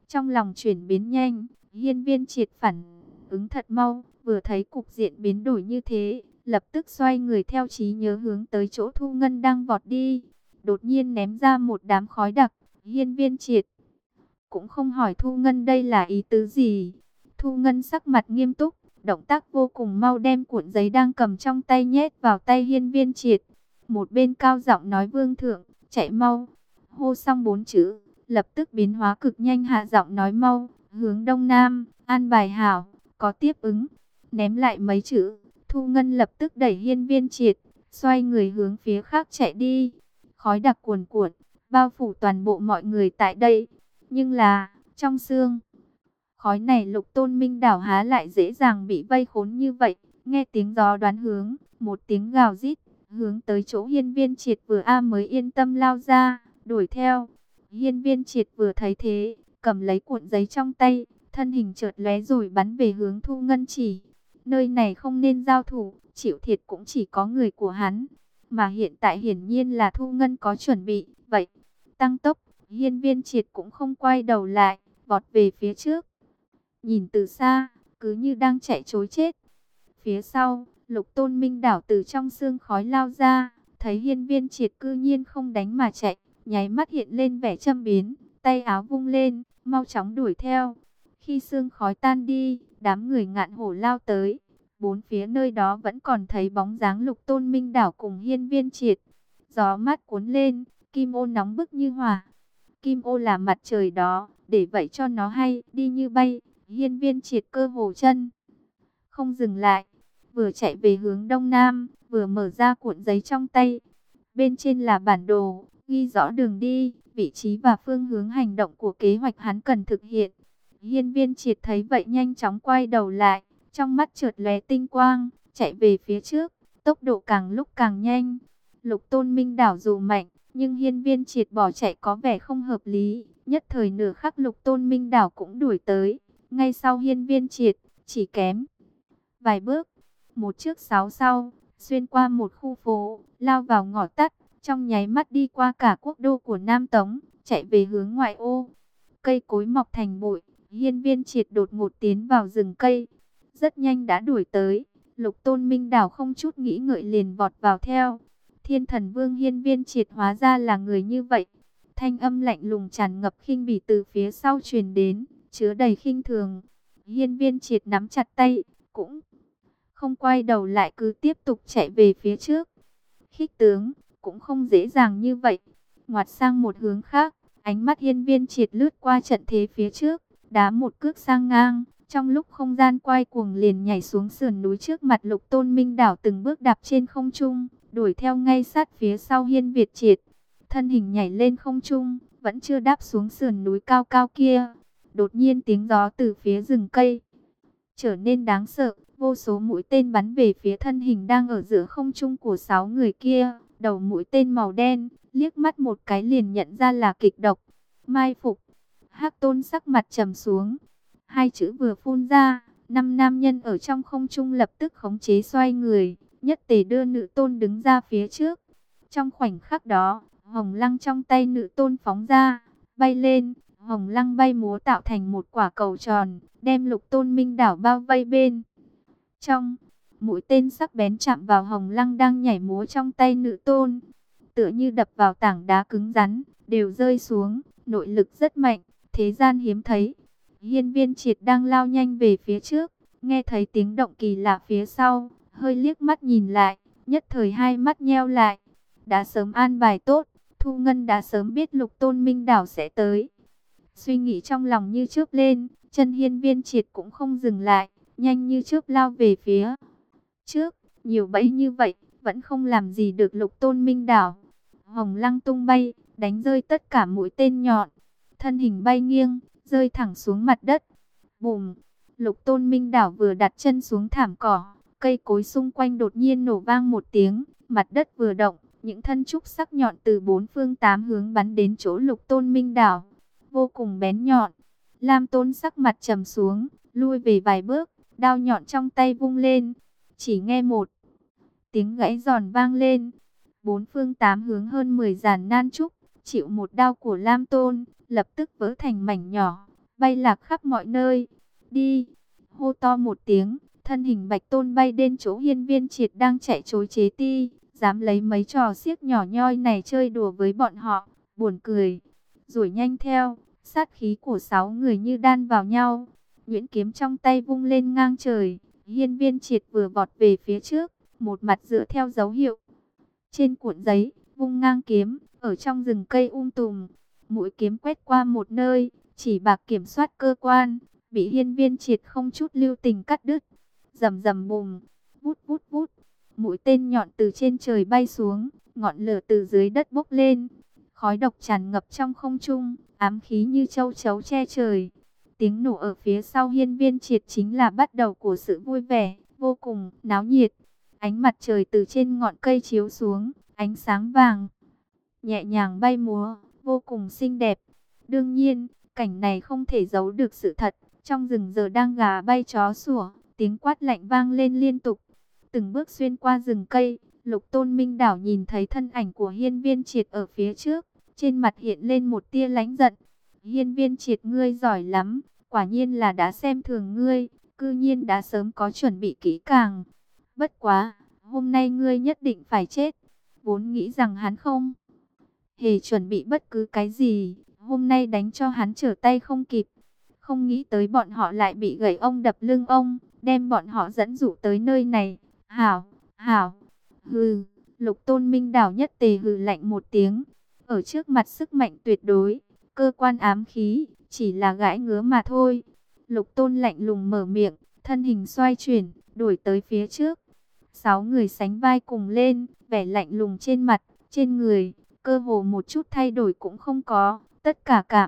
Trong lòng chuyển biến nhanh, Hiên Viên Triệt phản ứng thật mau, vừa thấy cục diện biến đổi như thế, lập tức xoay người theo trí nhớ hướng tới chỗ Thu Ngân đang vọt đi. Đột nhiên ném ra một đám khói đặc, Hiên Viên Triệt cũng không hỏi Thu Ngân đây là ý tứ gì. Thu Ngân sắc mặt nghiêm túc, động tác vô cùng mau đem cuộn giấy đang cầm trong tay nhét vào tay Hiên Viên Triệt. Một bên cao giọng nói vương thượng, chạy mau. Hô xong 4 chữ, lập tức biến hóa cực nhanh hạ giọng nói mau, hướng đông nam, an bài hảo, có tiếp ứng. Ném lại mấy chữ, Thu Ngân lập tức đẩy Hiên Viên Triệt, xoay người hướng phía khác chạy đi. Khói đặc cuồn cuộn, bao phủ toàn bộ mọi người tại đây. Nhưng là, trong xương khói này Lục Tôn Minh đảo há lại dễ dàng bị vây khốn như vậy. Nghe tiếng gió đoán hướng, một tiếng gào rít, hướng tới chỗ Hiên Viên Triệt vừa mới yên tâm lao ra, đuổi theo. Hiên Viên Triệt vừa thấy thế, cầm lấy cuộn giấy trong tay, thân hình chợt lóe rồi bắn về hướng Thu Ngân chỉ. Nơi này không nên giao thủ, chịu thiệt cũng chỉ có người của hắn. Mà hiện tại hiển nhiên là Thu Ngân có chuẩn bị, vậy tăng tốc, Hiên Viên Triệt cũng không quay đầu lại, vọt về phía trước. Nhìn từ xa, cứ như đang chạy trối chết. Phía sau, Lục Tôn Minh đảo từ trong sương khói lao ra, thấy Hiên Viên Triệt cư nhiên không đánh mà chạy, nháy mắt hiện lên vẻ châm biếm, tay áo vung lên, mau chóng đuổi theo. Khi sương khói tan đi, đám người Ngạn Hổ lao tới. Bốn phía nơi đó vẫn còn thấy bóng dáng Lục Tôn Minh đảo cùng Hiên Viên Triệt. Gió mát cuốn lên, kim ô nóng bức như hỏa. Kim ô là mặt trời đó, để vậy cho nó hay, đi như bay. Hiên Viên Triệt cơ hồ chân không dừng lại, vừa chạy về hướng đông nam, vừa mở ra cuộn giấy trong tay. Bên trên là bản đồ, ghi rõ đường đi, vị trí và phương hướng hành động của kế hoạch hắn cần thực hiện. Hiên Viên Triệt thấy vậy nhanh chóng quay đầu lại, trong mắt chợt lóe tinh quang, chạy về phía trước, tốc độ càng lúc càng nhanh. Lục Tôn Minh đảo dù mạnh, nhưng Hiên Viên Triệt bỏ chạy có vẻ không hợp lý. Nhất thời nửa khắc Lục Tôn Minh đảo cũng đuổi tới, ngay sau Hiên Viên Triệt, chỉ kém vài bước, một trước sáu sau, xuyên qua một khu phố, lao vào ngõ tắt, trong nháy mắt đi qua cả quốc đô của Nam Tống, chạy về hướng ngoại ô. Cây cối mọc thành bụi, Hiên Viên Triệt đột ngột tiến vào rừng cây, rất nhanh đã đuổi tới. Lục Tôn Minh đảo không chút nghĩ ngợi liền vọt vào theo. Thiên Thần Vương Hiên Viên Triệt hóa ra là người như vậy. Thanh âm lạnh lùng tràn ngập khinh bỉ từ phía sau truyền đến, chứa đầy khinh thường. Hiên Viên Triệt nắm chặt tay, cũng không quay đầu lại, cứ tiếp tục chạy về phía trước. Khích tướng, cũng không dễ dàng như vậy. Ngoặt sang một hướng khác, ánh mắt Hiên Viên Triệt lướt qua trận thế phía trước, đá một cước sang ngang. Trong lúc không gian quay cuồng liền nhảy xuống sườn núi trước mặt Lục Tôn Minh đảo, từng bước đạp trên không trung, đuổi theo ngay sát phía sau Hiên Việt Triệt. Thân hình nhảy lên không trung, vẫn chưa đáp xuống sườn núi cao cao kia. Đột nhiên tiếng gió từ phía rừng cây trở nên đáng sợ, vô số mũi tên bắn về phía thân hình đang ở giữa không trung của 6 người kia. Đầu mũi tên màu đen, liếc mắt một cái liền nhận ra là kịch độc. Mai phục. Hắc Tôn sắc mặt trầm xuống. Hai chữ vừa phun ra, 5 nam nhân ở trong không trung lập tức khống chế xoay người, nhất tề đưa nữ tôn đứng ra phía trước. Trong khoảnh khắc đó, hồng lăng trong tay nữ tôn phóng ra, bay lên, hồng lăng bay múa tạo thành một quả cầu tròn, đem Lục Tôn Minh đảo bao vây bên trong. Mũi tên sắc bén chạm vào hồng lăng đang nhảy múa trong tay nữ tôn, tựa như đập vào tảng đá cứng rắn, đều rơi xuống, nội lực rất mạnh, thế gian hiếm thấy. Hiên Viên Triệt đang lao nhanh về phía trước, nghe thấy tiếng động kỳ lạ phía sau, hơi liếc mắt nhìn lại, nhất thời hai mắt nheo lại. Đã sớm an bài tốt, Thu Ngân đã sớm biết Lục Tôn Minh đảo sẽ tới. Suy nghĩ trong lòng như chớp lên, chân Hiên Viên Triệt cũng không dừng lại, nhanh như chớp lao về phía trước. Nhiều bẫy như vậy, vẫn không làm gì được Lục Tôn Minh đảo. Hồng lăng tung bay, đánh rơi tất cả mũi tên nhọn. Thân hình bay nghiêng, rơi thẳng xuống mặt đất. Bùm! Lục Tôn Minh đảo vừa đặt chân xuống thảm cỏ, cây cối xung quanh đột nhiên nổ vang một tiếng, mặt đất vừa động, những thân trúc sắc nhọn từ bốn phương tám hướng bắn đến chỗ Lục Tôn Minh đảo, vô cùng bén nhọn. Lam Tôn sắc mặt trầm xuống, lui về vài bước, đao nhọn trong tay vung lên, chỉ nghe một tiếng gãy giòn vang lên. Bốn phương tám hướng hơn 10 giàn nan trúc chịu một đao của Lam Tôn, lập tức vỡ thành mảnh nhỏ, bay lạc khắp mọi nơi. Đi, hô to một tiếng, thân hình Bạch Tôn bay đến chỗ Hiên Viên Triệt đang chạy trối chế ti, dám lấy mấy trò xiếc nhỏ nhoi này chơi đùa với bọn họ, buồn cười. Rồi nhanh theo, sát khí của 6 người như đan vào nhau, nhuyễn kiếm trong tay vung lên ngang trời. Hiên Viên Triệt vừa vọt về phía trước, một mặt dựa theo dấu hiệu trên cuộn giấy, vung ngang kiếm, ở trong rừng cây tùm, mũi kiếm quét qua một nơi, chỉ bạc kiểm soát cơ quan, bị Hiên Viên Triệt không chút lưu tình cắt đứt. Rầm rầm bùm, vút vút vút, mũi tên nhọn từ trên trời bay xuống, ngọn lửa từ dưới đất bốc lên, khói độc tràn ngập trong không trung, ám khí như châu chấu che trời. Tiếng nổ ở phía sau Hiên Viên Triệt chính là bắt đầu của sự vui vẻ, vô cùng náo nhiệt. Ánh mặt trời từ trên ngọn cây chiếu xuống, ánh sáng vàng nhẹ nhàng bay múa, vô cùng xinh đẹp. Đương nhiên, cảnh này không thể giấu được sự thật, trong rừng giờ đang gà bay chó sủa, tiếng quát lạnh vang lên liên tục. Từng bước xuyên qua rừng cây, Lục Tôn Minh Đảo nhìn thấy thân ảnh của Hiên Viên Triệt ở phía trước, trên mặt hiện lên một tia lãnh giận. Hiên Viên Triệt, ngươi giỏi lắm, quả nhiên là đã xem thường ngươi, cư nhiên đã sớm có chuẩn bị kỹ càng. Bất quá, hôm nay ngươi nhất định phải chết. Vốn nghĩ rằng hắn không hề chuẩn bị bất cứ cái gì, hôm nay đánh cho hắn trở tay không kịp. Không nghĩ tới bọn họ lại bị gậy ông đập lưng ông, đem bọn họ dẫn dụ tới nơi này. Hảo, hảo, hừ, Lục Tôn Minh Đảo nhất tề hừ lạnh một tiếng. Ở trước mặt sức mạnh tuyệt đối, cơ quan ám khí, chỉ là gãi ngứa mà thôi. Lục Tôn lạnh lùng mở miệng, thân hình xoay chuyển, đuổi tới phía trước. 6 người sánh vai cùng lên, vẻ lạnh lùng trên mặt, trên người, cơ hồ một chút thay đổi cũng không có, tất cả cảm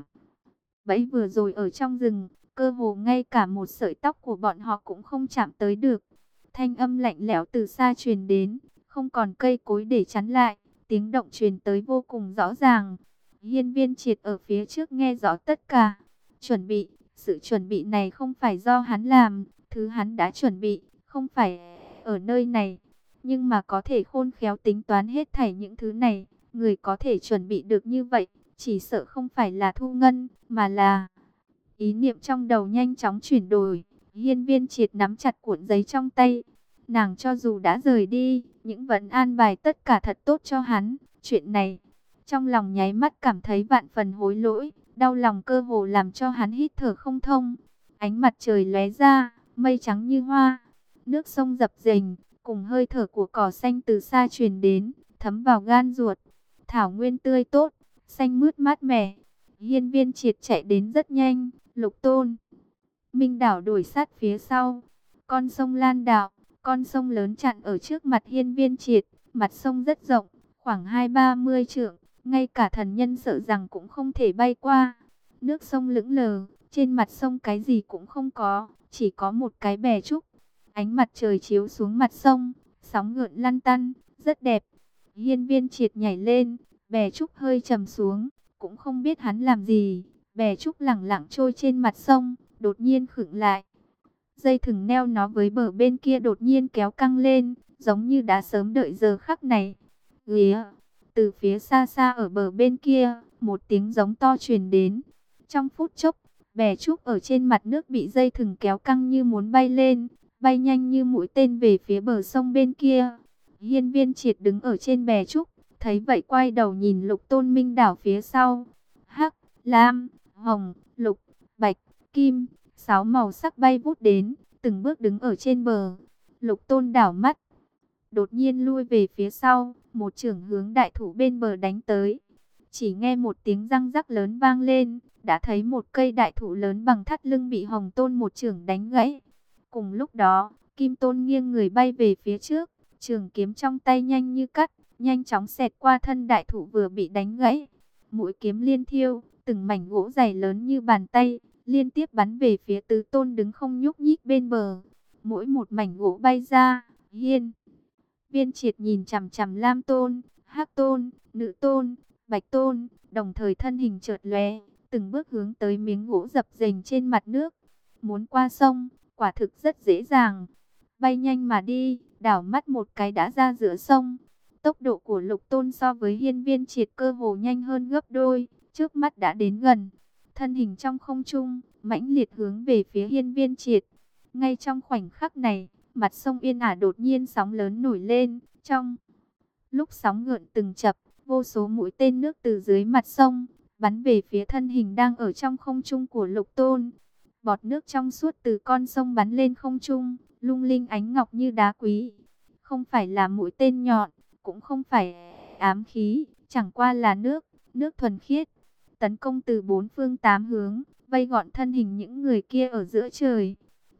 bẫy vừa rồi ở trong rừng, cơ hồ ngay cả một sợi tóc của bọn họ cũng không chạm tới được. Thanh âm lạnh lẽo từ xa truyền đến, không còn cây cối để chắn lại, tiếng động truyền tới vô cùng rõ ràng. Hiên Viên Triệt ở phía trước nghe rõ tất cả. Chuẩn bị, sự chuẩn bị này không phải do hắn làm, thứ hắn đã chuẩn bị, không phải ở nơi này, nhưng mà có thể khôn khéo tính toán hết thảy những thứ này, người có thể chuẩn bị được như vậy, chỉ sợ không phải là Thu Ngân, mà là... Ý niệm trong đầu nhanh chóng chuyển đổi, Hiên Viên Triệt nắm chặt cuộn giấy trong tay. Nàng cho dù đã rời đi, nhưng vẫn an bài tất cả thật tốt cho hắn. Chuyện này, trong lòng nháy mắt cảm thấy vạn phần hối lỗi, đau lòng cơ hồ làm cho hắn hít thở không thông. Ánh mặt trời lóe ra, mây trắng như hoa, nước sông dập dềnh, cùng hơi thở của cỏ xanh từ xa truyền đến, thấm vào gan ruột. Thảo nguyên tươi tốt, xanh mướt mát mẻ. Hiên Viên Triệt chạy đến rất nhanh, Lục Tôn Minh Đảo đuổi sát phía sau. Con sông Lan Đạo, con sông lớn chặn ở trước mặt Hiên Viên Triệt, mặt sông rất rộng, khoảng 20-30 trượng, ngay cả thần nhân sợ rằng cũng không thể bay qua. Nước sông lững lờ, trên mặt sông cái gì cũng không có, chỉ có một cái bè trúc. Ánh mặt trời chiếu xuống mặt sông, sóng gợn lăn tăn, rất đẹp. Hiên Viên Triệt nhảy lên, bè trúc hơi trầm xuống, cũng không biết hắn làm gì. Bè trúc lẳng lặng trôi trên mặt sông, đột nhiên khựng lại. Dây thừng neo nó với bờ bên kia đột nhiên kéo căng lên, giống như đã sớm đợi giờ khắc này. Ghía, từ phía xa xa ở bờ bên kia, một tiếng giống to truyền đến. Trong phút chốc, bè trúc ở trên mặt nước bị dây thừng kéo căng như muốn bay lên, bay nhanh như mũi tên về phía bờ sông bên kia. Hiên Viên Triệt đứng ở trên bè trúc, thấy vậy quay đầu nhìn Lục Tôn Minh Đảo phía sau. Hắc, lam, hồng, lục, bạch, kim, 6 màu sắc bay vút đến, từng bước đứng ở trên bờ. Lục Tôn đảo mắt, đột nhiên lui về phía sau, một chưởng hướng đại thụ bên bờ đánh tới. Chỉ nghe một tiếng răng rắc lớn vang lên, đã thấy một cây đại thụ lớn bằng thắt lưng bị Hồng Tôn một chưởng đánh gãy. Cùng lúc đó, Kim Tôn nghiêng người bay về phía trước, trường kiếm trong tay nhanh như cắt, nhanh chóng xẹt qua thân đại thụ vừa bị đánh gãy. Mũi kiếm liên thiêu, từng mảnh gỗ dày lớn như bàn tay, liên tiếp bắn về phía Tứ Tôn đứng không nhúc nhích bên bờ. Mỗi một mảnh gỗ bay ra, Hiên Viên Triệt nhìn chằm chằm Lam Tôn, Hắc Tôn, Nữ Tôn, Bạch Tôn, đồng thời thân hình chợt lóe, từng bước hướng tới miếng gỗ dập dềnh trên mặt nước. Muốn qua sông, quả thực rất dễ dàng. Bay nhanh mà đi, đảo mắt một cái đã ra giữa sông. Tốc độ của Lục Tôn so với Hiên Viên Triệt cơ hồ nhanh hơn gấp đôi, trước mắt đã đến gần. thân hình trong không trung, mãnh liệt hướng về phía Hiên Viên Triệt. Ngay trong khoảnh khắc này, mặt sông Yên Ả đột nhiên sóng lớn nổi lên, trong lúc sóng gợn từng chập, vô số mũi tên nước từ dưới mặt sông bắn về phía thân hình đang ở trong không trung của Lục Tôn. Bọt nước trong suốt từ con sông bắn lên không trung, lung linh ánh ngọc như đá quý. Không phải là mũi tên nhọn, cũng không phải ám khí, chẳng qua là nước thuần khiết, tấn công từ bốn phương tám hướng, vây gọn thân hình những người kia ở giữa trời.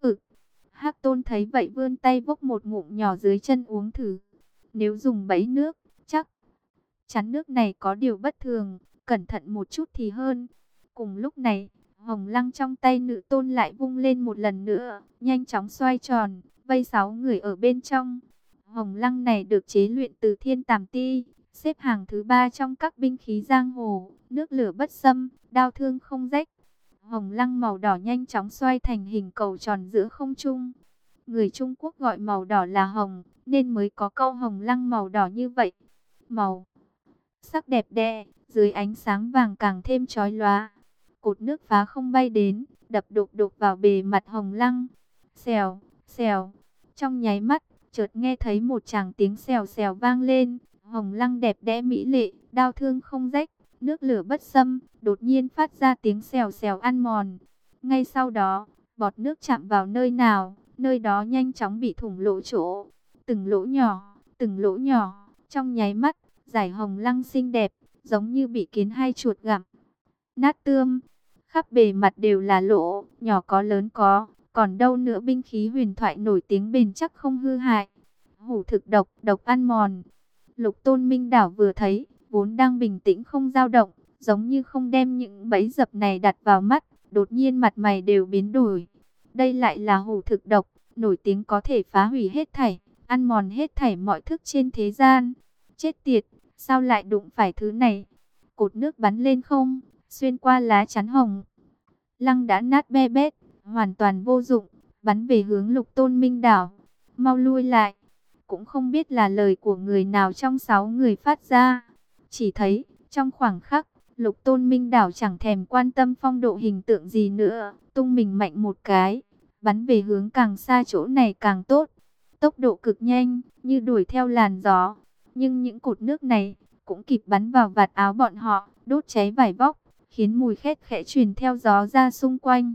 Hắc Tôn thấy vậy vươn tay vốc một ngụm nhỏ dưới chân uống thử. Nếu dùng bẫy nước, chắc chắn nước này có điều bất thường, cẩn thận một chút thì hơn. Cùng lúc này, hồng lăng trong tay nữ tôn lại vung lên một lần nữa, nhanh chóng xoay tròn, vây 6 người ở bên trong. Hồng lăng này được chế luyện từ thiên tàm ti, xếp hàng thứ 3 trong các binh khí giang hồ, nước lửa bất xâm, đao thương không rách. Hồng lăng màu đỏ nhanh chóng xoay thành hình cầu tròn giữa không trung. Người Trung Quốc gọi màu đỏ là hồng, nên mới có câu hồng lăng màu đỏ như vậy. Màu sắc đẹp đẽ, dưới ánh sáng vàng càng thêm chói lóa. Cột nước phá không bay đến, đập đục đục vào bề mặt hồng lăng. Xèo, xèo. Trong nháy mắt, chợt nghe thấy một tràng tiếng xèo xèo vang lên. Hồng lăng đẹp đẽ mỹ lệ, đao thương không rách, nước lửa bất xâm, đột nhiên phát ra tiếng xèo xèo ăn mòn. Ngay sau đó, bọt nước chạm vào nơi nào, nơi đó nhanh chóng bị thủng lỗ chỗ. Từng lỗ nhỏ, từng lỗ nhỏ, trong nháy mắt, giải hồng lăng xinh đẹp, giống như bị kiến hay chuột gặm nát tươm. Khắp bề mặt đều là lỗ, nhỏ có lớn có, còn đâu nữa binh khí huyền thoại nổi tiếng bền chắc không hư hại. Hủ thực độc, độc ăn mòn. Lục Tôn Minh Đảo vừa thấy, vốn đang bình tĩnh không dao động, giống như không đem những bẫy dập này đặt vào mắt, đột nhiên mặt mày đều biến đổi. Đây lại là hủ thực độc, nổi tiếng có thể phá hủy hết thảy, ăn mòn hết thảy mọi thức trên thế gian. Chết tiệt, sao lại đụng phải thứ này? Cột nước bắn lên không, xuyên qua lá chắn hồng lăng đã nát be bét, hoàn toàn vô dụng, bắn về hướng Lục Tôn Minh Đảo. Mau lui lại. Cũng không biết là lời của người nào trong 6 người phát ra. Chỉ thấy, trong khoảng khắc, Lục Tôn Minh Đảo chẳng thèm quan tâm phong độ hình tượng gì nữa, tung mình mạnh một cái, bắn về hướng càng xa chỗ này càng tốt. Tốc độ cực nhanh, như đuổi theo làn gió. Nhưng những cột nước này, cũng kịp bắn vào vạt áo bọn họ, đốt cháy vải vóc, khiến mùi khét khẽ truyền theo gió ra xung quanh.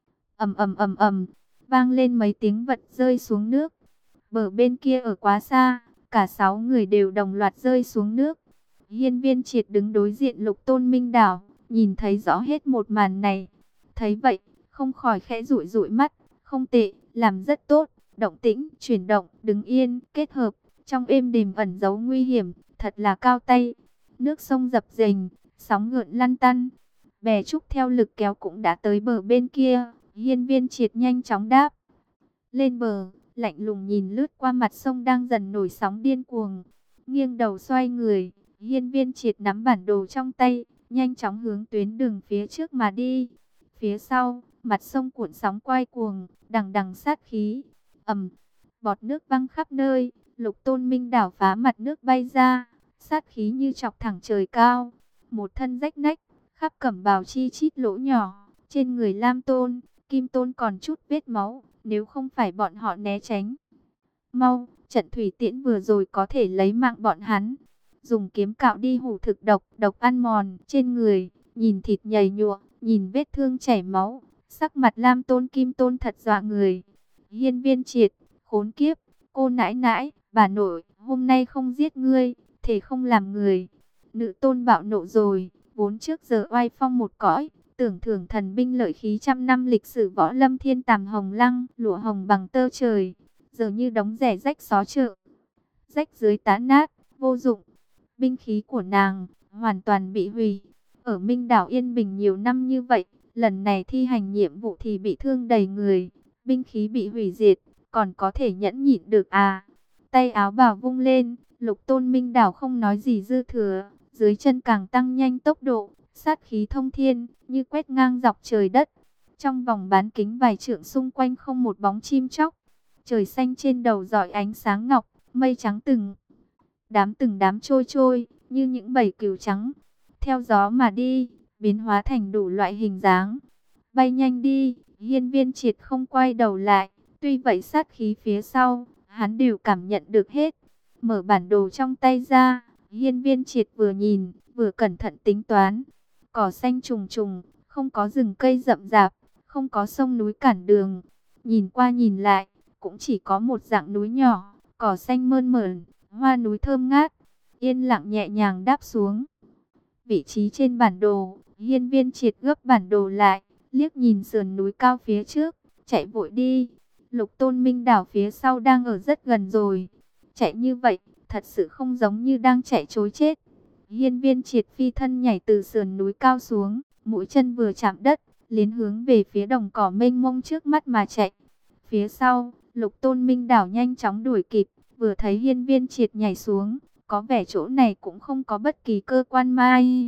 Ầm ầm ầm ầm, vang lên mấy tiếng vật rơi xuống nước. Bờ bên kia ở quá xa, cả 6 người đều đồng loạt rơi xuống nước. Hiên Viên Triệt đứng đối diện Lục Tôn Minh Đảo, nhìn thấy rõ hết một màn này. Thấy vậy, không khỏi khẽ dụi dụi mắt. Không tệ, làm rất tốt. Động tĩnh, chuyển động, đứng yên, kết hợp, trong êm đềm ẩn giấu nguy hiểm, thật là cao tay. Nước sông dập dềnh, sóng gợn lăn tăn. Bè trúc theo lực kéo cũng đã tới bờ bên kia. Hiên Viên Triệt nhanh chóng đáp lên bờ, lạnh lùng nhìn lướt qua mặt sông đang dần nổi sóng điên cuồng. Nghiêng đầu xoay người, Hiên Viên Triệt nắm bản đồ trong tay, nhanh chóng hướng tuyến đường phía trước mà đi. Phía sau, mặt sông cuộn sóng quay cuồng, đằng đằng sát khí. Bọt nước văng khắp nơi, Lục Tôn Minh Đảo phá mặt nước bay ra, sát khí như chọc thẳng trời cao. Một thân rách nách, khắp cẩm bào chi chít lỗ nhỏ, trên người Lam Tôn, Kim Tôn còn chút vết máu, nếu không phải bọn họ né tránh mau, trận thủy tiễn vừa rồi có thể lấy mạng bọn hắn. Dùng kiếm cạo đi hủ thực độc, độc ăn mòn trên người, nhìn thịt nhầy nhụa, nhìn vết thương chảy máu, sắc mặt Lam Tôn Kim Tôn thật dọa người. Hiên Viên Triệt, khốn kiếp, cô nãi nãi, bà nội, hôm nay không giết ngươi, thề không làm người. Nữ tôn bạo nộ rồi, vốn trước giờ oai phong một cõi, tưởng thưởng thần binh lợi khí trăm năm lịch sử võ lâm thiên tàm hồng lăng, lụa hồng bằng tơ trời, giờ như đống rẻ rách xó chợ, rách dưới tá nát, vô dụng. Binh khí của nàng hoàn toàn bị hủy. Ở Minh Đảo yên bình nhiều năm như vậy, lần này thi hành nhiệm vụ thì bị thương đầy người, binh khí bị hủy diệt, còn có thể nhẫn nhịn được à? Tay áo bào vung lên, Lục Tôn Minh Đảo không nói gì dư thừa, dưới chân càng tăng nhanh tốc độ, sát khí thông thiên, như quét ngang dọc trời đất. Trong vòng bán kính vài trượng xung quanh không một bóng chim chóc. Trời xanh trên đầu rọi ánh sáng ngọc, mây trắng từng đám trôi trôi, như những bầy cừu trắng. Theo gió mà đi, biến hóa thành đủ loại hình dáng. Bay nhanh đi, Hiên Viên Triệt không quay đầu lại, tuy vậy sát khí phía sau, hắn đều cảm nhận được hết. Mở bản đồ trong tay ra, Hiên Viên Triệt vừa nhìn, vừa cẩn thận tính toán. Cỏ xanh trùng trùng, không có rừng cây rậm rạp, không có sông núi cản đường. Nhìn qua nhìn lại, cũng chỉ có một dạng núi nhỏ, cỏ xanh mơn mởn, hoa núi thơm ngát. Yên lặng nhẹ nhàng đáp xuống vị trí trên bản đồ. Hiên Viên Triệt gấp bản đồ lại, liếc nhìn sườn núi cao phía trước, chạy vội đi. Lục Tôn Minh đảo phía sau đang ở rất gần rồi. Chạy như vậy, thật sự không giống như đang chạy trối chết. Hiên Viên Triệt phi thân nhảy từ sườn núi cao xuống, mũi chân vừa chạm đất, liền hướng về phía đồng cỏ mênh mông trước mắt mà chạy. Phía sau, Lục Tôn Minh đảo nhanh chóng đuổi kịp, vừa thấy Hiên Viên Triệt nhảy xuống, có vẻ chỗ này cũng không có bất kỳ cơ quan mai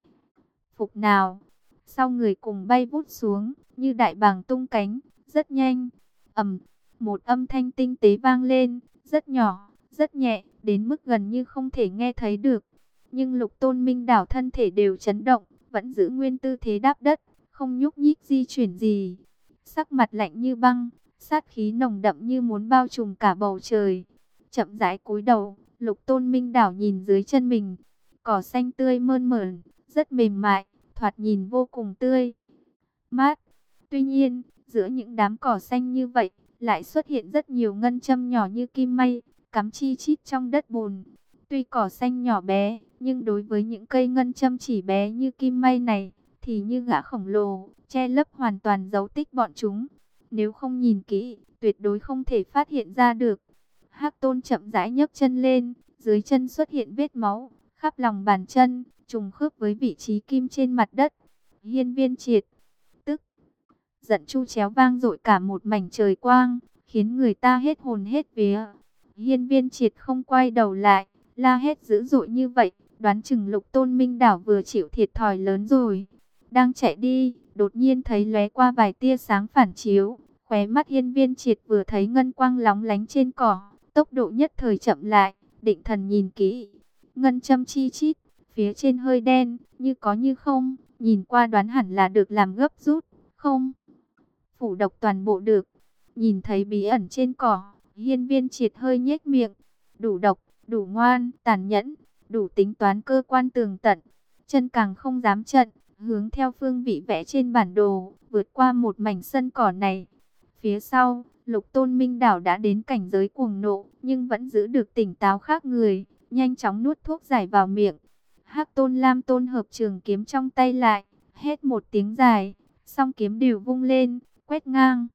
phục nào. Sau người cùng bay vút xuống, như đại bàng tung cánh, rất nhanh. Ầm, một âm thanh tinh tế vang lên, rất nhỏ, rất nhẹ, đến mức gần như không thể nghe thấy được. Nhưng Lục Tôn Minh đảo thân thể đều chấn động, vẫn giữ nguyên tư thế đáp đất, không nhúc nhích di chuyển gì. Sắc mặt lạnh như băng, sát khí nồng đậm như muốn bao trùm cả bầu trời. Chậm rãi cúi đầu, Lục Tôn Minh đảo nhìn dưới chân mình. Cỏ xanh tươi mơn mởn, rất mềm mại, thoạt nhìn vô cùng tươi mát. Tuy nhiên, giữa những đám cỏ xanh như vậy, lại xuất hiện rất nhiều ngân châm nhỏ như kim may, cắm chi chít trong đất bùn. Tuy cỏ xanh nhỏ bé, nhưng đối với những cây ngân châm chỉ bé như kim may này, thì như gã khổng lồ, che lấp hoàn toàn dấu tích bọn chúng. Nếu không nhìn kỹ, tuyệt đối không thể phát hiện ra được. Hắc Tôn chậm rãi nhấc chân lên, dưới chân xuất hiện vết máu, khắp lòng bàn chân, trùng khớp với vị trí kim trên mặt đất. Hiên Viên Triệt, tức giận chu chéo vang dội cả một mảnh trời quang, khiến người ta hết hồn hết vía. Hiên Viên Triệt không quay đầu lại, la hét dữ dội như vậy, đoán chừng Lục Tôn Minh đảo vừa chịu thiệt thòi lớn rồi. Đang chạy đi, đột nhiên thấy lóe qua vài tia sáng phản chiếu, khóe mắt Hiên Viên Triệt vừa thấy ngân quang lóng lánh trên cỏ, tốc độ nhất thời chậm lại, định thần nhìn kỹ. Ngân châm chi chít, phía trên hơi đen, như có như không, nhìn qua đoán hẳn là được làm gấp rút, không phủ độc toàn bộ được. Nhìn thấy bí ẩn trên cỏ, Hiên Viên Triệt hơi nhếch miệng. Đủ độc, đủ ngoan, tàn nhẫn, đủ tính toán cơ quan tường tận. Chân càng không dám trận, hướng theo phương vị vẽ trên bản đồ, vượt qua một mảnh sân cỏ này. Phía sau, Lục Tôn Minh đảo đã đến cảnh giới cuồng nộ, nhưng vẫn giữ được tỉnh táo khác người, nhanh chóng nuốt thuốc giải vào miệng. Hắc Tôn Lam Tôn hợp trường kiếm trong tay lại, hét một tiếng dài, song kiếm đều vung lên, quét ngang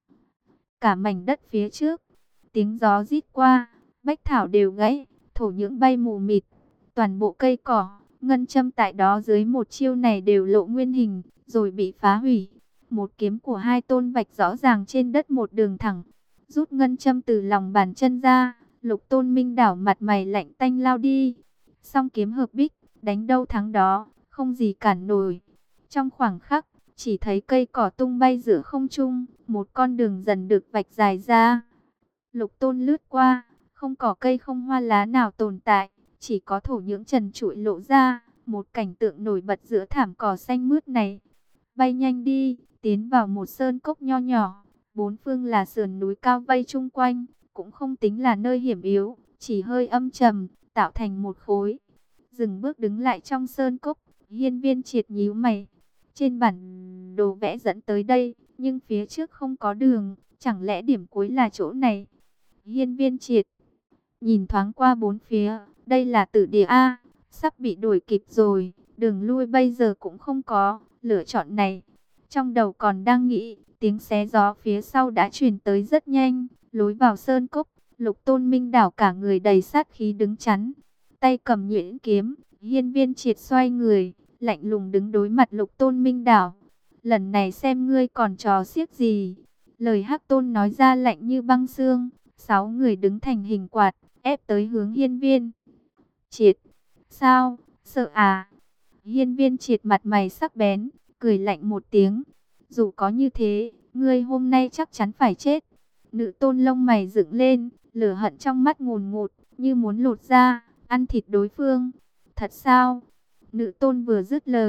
cả mảnh đất phía trước. Tiếng gió rít qua, bách thảo đều gãy, thổ nhưỡng bay mù mịt. Toàn bộ cây cỏ, ngân châm tại đó dưới một chiêu này đều lộ nguyên hình, rồi bị phá hủy. Một kiếm của hai tôn vạch rõ ràng trên đất một đường thẳng, rút ngân châm từ lòng bàn chân ra. Lục Tôn Minh đảo mặt mày lạnh tanh lao đi. Song kiếm hợp bích, đánh đâu thắng đó, không gì cản nổi. Trong khoảng khắc, chỉ thấy cây cỏ tung bay giữa không trung, một con đường dần được vạch dài ra. Lục Tôn lướt qua, không cỏ cây không hoa lá nào tồn tại, chỉ có thổ nhưỡng trần trụi lộ ra, một cảnh tượng nổi bật giữa thảm cỏ xanh mướt này. Bay nhanh đi, tiến vào một sơn cốc nho nhỏ, bốn phương là sườn núi cao vây chung quanh, cũng không tính là nơi hiểm yếu, chỉ hơi âm trầm, tạo thành một khối. Dừng bước đứng lại trong sơn cốc, Hiên Viên Triệt nhíu mày. Trên bản đồ vẽ dẫn tới đây, nhưng phía trước không có đường, chẳng lẽ điểm cuối là chỗ này? Hiên Viên Triệt nhìn thoáng qua bốn phía, đây là tử địa A, sắp bị đuổi kịp rồi, đường lui bây giờ cũng không có, lựa chọn này. Trong đầu còn đang nghĩ, tiếng xé gió phía sau đã truyền tới rất nhanh, lối vào sơn cốc, Lục Tôn Minh đảo cả người đầy sát khí đứng chắn, tay cầm nhuyễn kiếm. Hiên Viên Triệt xoay người, lạnh lùng đứng đối mặt Lục Tôn Minh đảo. Lần này xem ngươi còn trò xiếc gì. Lời Hắc Tôn nói ra lạnh như băng xương. 6 người đứng thành hình quạt, ép tới hướng Hiên Viên Triệt. Sao, sợ à? Hiên Viên Triệt mặt mày sắc bén, cười lạnh một tiếng. Dù có như thế, ngươi hôm nay chắc chắn phải chết. Nữ tôn lông mày dựng lên, lửa hận trong mắt ngùn ngụt, như muốn lột ra, ăn thịt đối phương. Thật sao? Nữ tôn vừa dứt lời,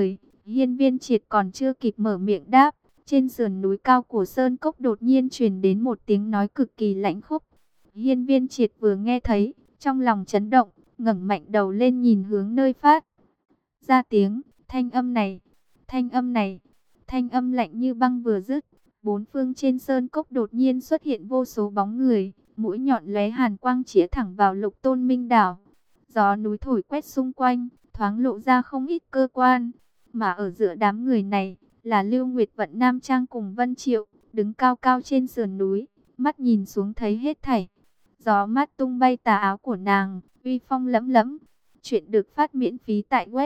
Hiên Viên Triệt còn chưa kịp mở miệng đáp, trên sườn núi cao của sơn cốc đột nhiên truyền đến một tiếng nói cực kỳ lãnh khốc. Hiên Viên Triệt vừa nghe thấy, trong lòng chấn động, ngẩng mạnh đầu lên nhìn hướng nơi phát ra tiếng. Thanh âm này, thanh âm này, thanh âm lạnh như băng vừa dứt, bốn phương trên sơn cốc đột nhiên xuất hiện vô số bóng người, mũi nhọn lóe hàn quang chĩa thẳng vào Lục Tôn Minh Đảo. Gió núi thổi quét xung quanh, thoáng lộ ra không ít cơ quan, mà ở giữa đám người này là Lưu Nguyệt Vận Nam Trang cùng Vân Triệu, đứng cao cao trên sườn núi, mắt nhìn xuống thấy hết thảy. Gió mát tung bay tà áo của nàng, uy phong lẫm lẫm. Chuyện được phát miễn phí tại web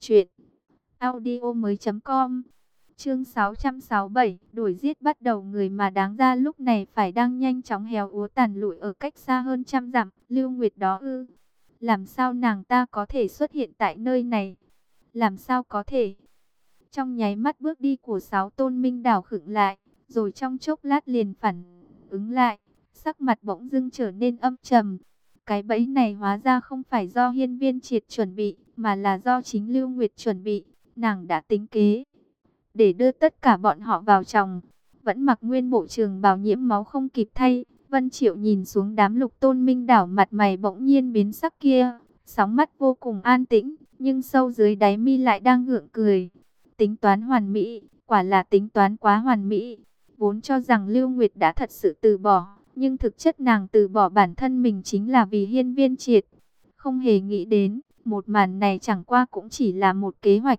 truyệnaudiomoi.com. Chương 667, đuổi giết bắt đầu. Người mà đáng ra lúc này phải đang nhanh chóng héo úa tàn lụi ở cách xa hơn trăm dặm. Lưu Nguyệt đó ư? Làm sao nàng ta có thể xuất hiện tại nơi này? Làm sao có thể? Trong nháy mắt bước đi của Sáu Tôn Minh Đảo khựng lại, rồi trong chốc lát liền phản ứng lại, sắc mặt bỗng dưng trở nên âm trầm. Cái bẫy này hóa ra không phải do Hiên Viên Triệt chuẩn bị, mà là do chính Lưu Nguyệt chuẩn bị. Nàng đã tính kế để đưa tất cả bọn họ vào chồng. Vẫn mặc nguyên bộ trường bào nhiễm máu không kịp thay, Vân Triệu nhìn xuống đám Lục Tôn Minh Đảo, mặt mày bỗng nhiên biến sắc kia, sóng mắt vô cùng an tĩnh, nhưng sâu dưới đáy mi lại đang gượng cười. Tính toán hoàn mỹ, quả là tính toán quá hoàn mỹ. Vốn cho rằng Lưu Nguyệt đã thật sự từ bỏ, nhưng thực chất nàng từ bỏ bản thân mình chính là vì Hiên Viên Triệt. Không hề nghĩ đến, một màn này chẳng qua cũng chỉ là một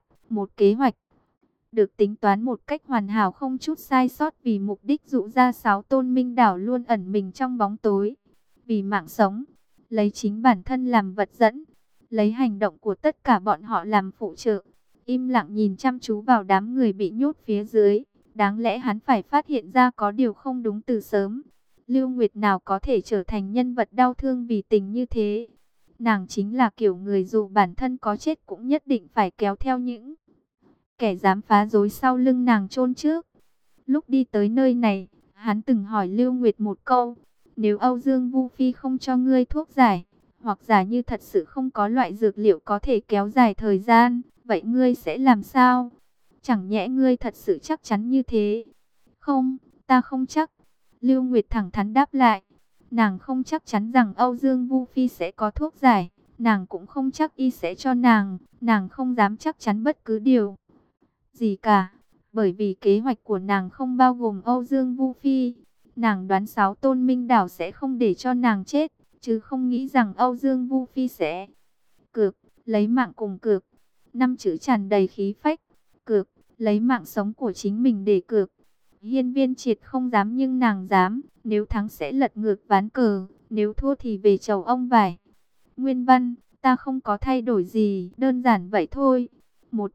kế hoạch được tính toán một cách hoàn hảo không chút sai sót, vì mục đích dụ ra Sáu Tôn Minh Đảo luôn ẩn mình trong bóng tối. Vì mạng sống, lấy chính bản thân làm vật dẫn, lấy hành động của tất cả bọn họ làm phụ trợ. Im lặng nhìn chăm chú vào đám người bị nhốt phía dưới. Đáng lẽ hắn phải phát hiện ra có điều không đúng từ sớm. Lưu Nguyệt nào có thể trở thành nhân vật đau thương vì tình như thế. Nàng chính là kiểu người dù bản thân có chết cũng nhất định phải kéo theo những kẻ dám phá rối sau lưng nàng chôn trước. Lúc đi tới nơi này, hắn từng hỏi Lưu Nguyệt một câu: nếu Âu Dương Vu Phi không cho ngươi thuốc giải, hoặc giả như thật sự không có loại dược liệu có thể kéo dài thời gian, vậy ngươi sẽ làm sao? Chẳng nhẽ ngươi thật sự chắc chắn như thế? Không, ta không chắc. Lưu Nguyệt thẳng thắn đáp lại. Nàng không chắc chắn rằng Âu Dương Vu Phi sẽ có thuốc giải, nàng cũng không chắc y sẽ cho nàng không dám chắc chắn bất cứ điều gì cả, bởi vì kế hoạch của nàng không bao gồm Âu Dương Vu Phi. Nàng đoán Sáu Tôn Minh Đảo sẽ không để cho nàng chết, chứ không nghĩ rằng Âu Dương Vu Phi sẽ cược, lấy mạng cùng cược. Năm chữ tràn đầy khí phách, cược, lấy mạng sống của chính mình để cược. Hiên Viên Triệt không dám nhưng nàng dám, nếu thắng sẽ lật ngược ván cờ, nếu thua thì về chầu ông vải. Nguyên văn, ta không có thay đổi gì, đơn giản vậy thôi. Một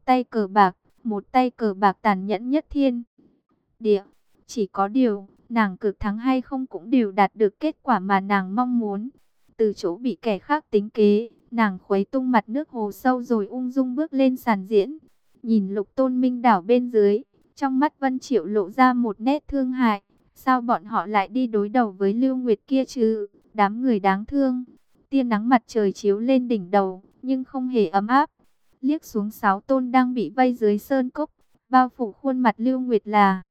tay cờ bạc tàn nhẫn nhất thiên địa. Chỉ có điều, nàng cược thắng hay không cũng đều đạt được kết quả mà nàng mong muốn. Từ chỗ bị kẻ khác tính kế, nàng khuấy tung mặt nước hồ sâu rồi ung dung bước lên sàn diễn. Nhìn Lục Tôn Minh Đảo bên dưới, trong mắt Vân Triệu lộ ra một nét thương hại. Sao bọn họ lại đi đối đầu với Lưu Nguyệt kia chứ? Đám người đáng thương. Tia nắng mặt trời chiếu lên đỉnh đầu, nhưng không hề ấm áp. Liếc xuống Sáu Tôn đang bị vây dưới sơn cốc, bao phủ khuôn mặt Lưu Nguyệt là